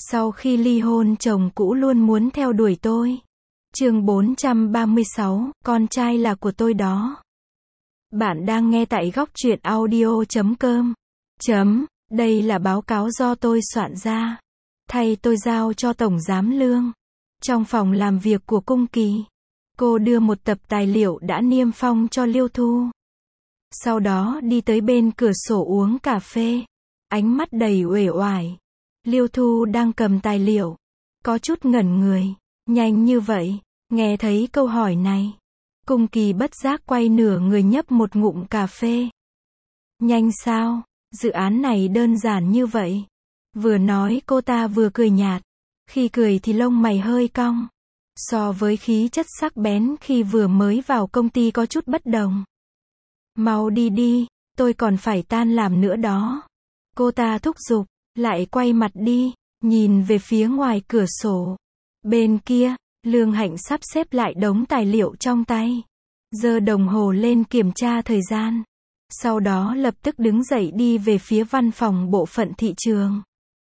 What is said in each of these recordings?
Sau khi ly hôn chồng cũ luôn muốn theo đuổi tôi. Chương 436, con trai là của tôi đó. Bạn đang nghe tại góc truyện audio.com. Đây là báo cáo do tôi soạn ra. Thay tôi giao cho Tổng Giám Lương. Trong phòng làm việc của Cung Kỳ, cô đưa một tập tài liệu đã niêm phong cho Liêu Thu. Sau đó đi tới bên cửa sổ uống cà phê. Ánh mắt đầy uể oải. Liêu Thu đang cầm tài liệu. Có chút ngẩn người. Nhanh như vậy? Nghe thấy câu hỏi này, Cung Kỳ bất giác quay nửa người nhấp một ngụm cà phê. Nhanh sao? Dự án này đơn giản như vậy. Vừa nói cô ta vừa cười nhạt. Khi cười thì lông mày hơi cong. So với khí chất sắc bén khi vừa mới vào công ty có chút bất đồng. Mau đi đi, tôi còn phải tan làm nữa đó. Cô ta thúc giục, lại quay mặt đi, nhìn về phía ngoài cửa sổ. Bên kia, Lương Hạnh sắp xếp lại đống tài liệu trong tay. Giơ đồng hồ lên kiểm tra thời gian. Sau đó lập tức đứng dậy đi về phía văn phòng bộ phận thị trường.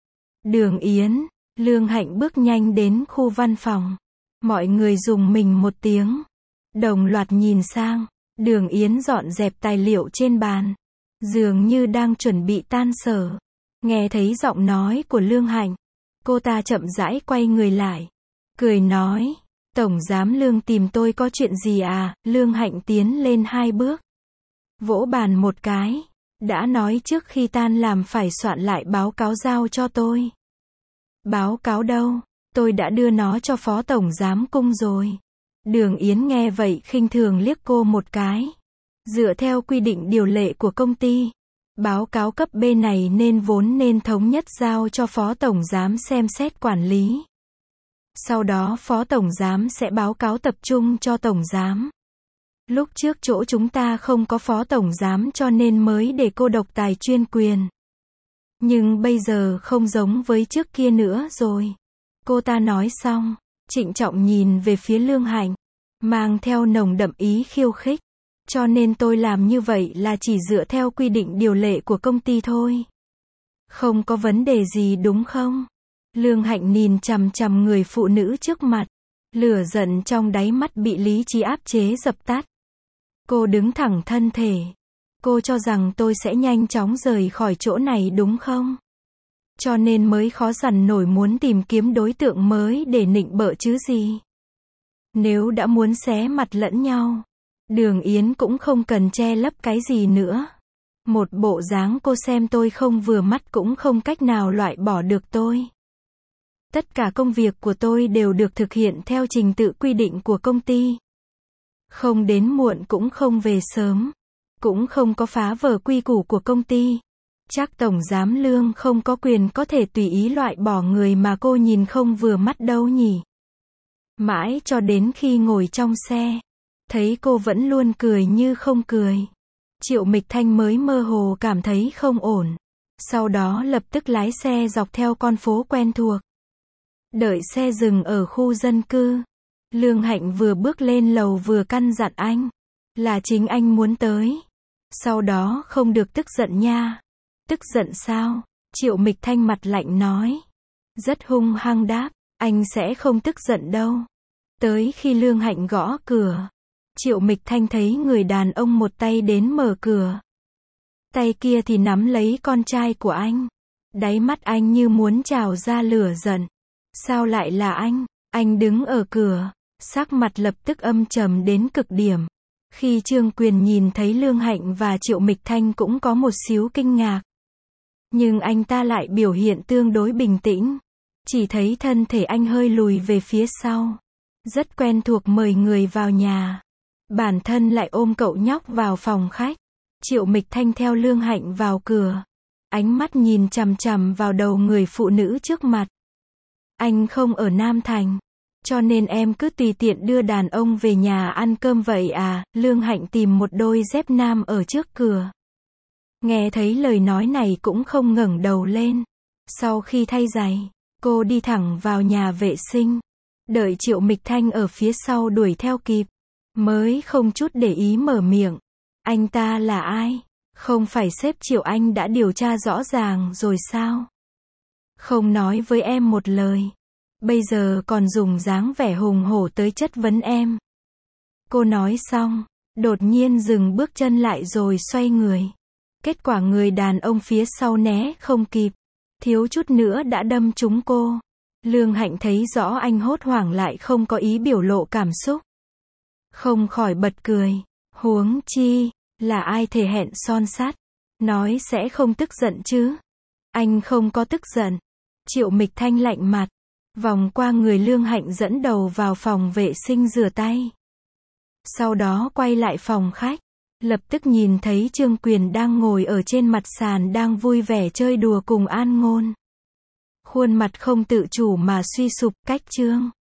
Đường Yến, Lương Hạnh bước nhanh đến khu văn phòng. Mọi người rùng mình một tiếng. Đồng loạt nhìn sang. Đường Yến dọn dẹp tài liệu trên bàn. Dường như đang chuẩn bị tan sở. Nghe thấy giọng nói của Lương Hạnh. Cô ta chậm rãi quay người lại. Cười nói, Tổng Giám Lương tìm tôi có chuyện gì à? Lương Hạnh tiến lên 2 bước. Vỗ bàn một cái. Đã nói trước khi tan làm phải soạn lại báo cáo giao cho tôi. Báo cáo đâu? Tôi đã đưa nó cho Phó Tổng Giám Cung rồi. Đường Yến nghe vậy khinh thường liếc cô một cái. Dựa theo quy định điều lệ của công ty, báo cáo cấp B này vốn nên thống nhất giao cho Phó Tổng Giám xem xét quản lý. Sau đó Phó Tổng Giám sẽ báo cáo tập trung cho Tổng Giám. Lúc trước chỗ chúng ta không có Phó Tổng Giám cho nên mới để cô độc tài chuyên quyền. Nhưng bây giờ không giống với trước kia nữa rồi. Cô ta nói xong, trịnh trọng nhìn về phía Lương Hạnh, mang theo nồng đậm ý khiêu khích. Cho nên tôi làm như vậy là chỉ dựa theo quy định điều lệ của công ty thôi. Không có vấn đề gì đúng không? Lương Hạnh nhìn chằm chằm người phụ nữ trước mặt. Lửa giận trong đáy mắt bị lý trí áp chế dập tắt. Cô đứng thẳng thân thể. Cô cho rằng tôi sẽ nhanh chóng rời khỏi chỗ này đúng không? Cho nên mới khó dằn nổi muốn tìm kiếm đối tượng mới để nịnh bợ chứ gì. Nếu đã muốn xé mặt lẫn nhau, Đường Yến cũng không cần che lấp cái gì nữa. Một bộ dáng cô xem tôi không vừa mắt cũng không cách nào loại bỏ được tôi. Tất cả công việc của tôi đều được thực hiện theo trình tự quy định của công ty. Không đến muộn cũng không về sớm. Cũng không có phá vỡ quy củ của công ty. Chắc Tổng Giám Lương không có quyền có thể tùy ý loại bỏ người mà cô nhìn không vừa mắt đâu nhỉ. Mãi cho đến khi ngồi trong xe, thấy cô vẫn luôn cười như không cười. Triệu Mịch Thanh mới mơ hồ cảm thấy không ổn. Sau đó lập tức lái xe dọc theo con phố quen thuộc. Đợi xe dừng ở khu dân cư. Lương Hạnh vừa bước lên lầu vừa căn dặn anh. Là chính anh muốn tới. Sau đó không được tức giận nha. Tức giận sao? Triệu Mịch Thanh mặt lạnh nói. Rất hung hăng đáp. Anh sẽ không tức giận đâu. Tới khi Lương Hạnh gõ cửa, Triệu Mịch Thanh thấy người đàn ông một tay đến mở cửa. Tay kia thì nắm lấy con trai của anh. Đáy mắt anh như muốn trào ra lửa giận. Sao lại là anh? Anh đứng ở cửa, sắc mặt lập tức âm trầm đến cực điểm. Khi Trương Quyền nhìn thấy Lương Hạnh và Triệu Mịch Thanh cũng có một xíu kinh ngạc. Nhưng anh ta lại biểu hiện tương đối bình tĩnh. Chỉ thấy thân thể anh hơi lùi về phía sau. Rất quen thuộc mời người vào nhà. Bản thân lại ôm cậu nhóc vào phòng khách. Triệu Mịch Thanh theo Lương Hạnh vào cửa. Ánh mắt nhìn chằm chằm vào đầu người phụ nữ trước mặt. Anh không ở Nam Thành. Cho nên em cứ tùy tiện đưa đàn ông về nhà ăn cơm vậy à? Lương Hạnh tìm một đôi dép nam ở trước cửa. Nghe thấy lời nói này cũng không ngẩng đầu lên. Sau khi thay giày, cô đi thẳng vào nhà vệ sinh. Đợi Triệu Mịch Thanh ở phía sau đuổi theo kịp. Mới không chút để ý mở miệng. Anh ta là ai? Không phải sếp Triệu anh đã điều tra rõ ràng rồi sao? Không nói với em một lời. Bây giờ còn dùng dáng vẻ hùng hổ tới chất vấn em. Cô nói xong, đột nhiên dừng bước chân lại rồi xoay người. Kết quả người đàn ông phía sau né không kịp, thiếu chút nữa đã đâm trúng cô. Lương Hạnh thấy rõ anh hốt hoảng lại không có ý biểu lộ cảm xúc. Không khỏi bật cười. Huống chi, là ai thề hẹn son sắt, nói sẽ không tức giận chứ. Anh không có tức giận. Triệu Mịch Thanh lạnh mặt, vòng qua người Lương Hạnh dẫn đầu vào phòng vệ sinh rửa tay. Sau đó quay lại phòng khách, lập tức nhìn thấy Trương Quyền đang ngồi ở trên mặt sàn đang vui vẻ chơi đùa cùng An Ngôn. Khuôn mặt không tự chủ mà suy sụp, cách Trương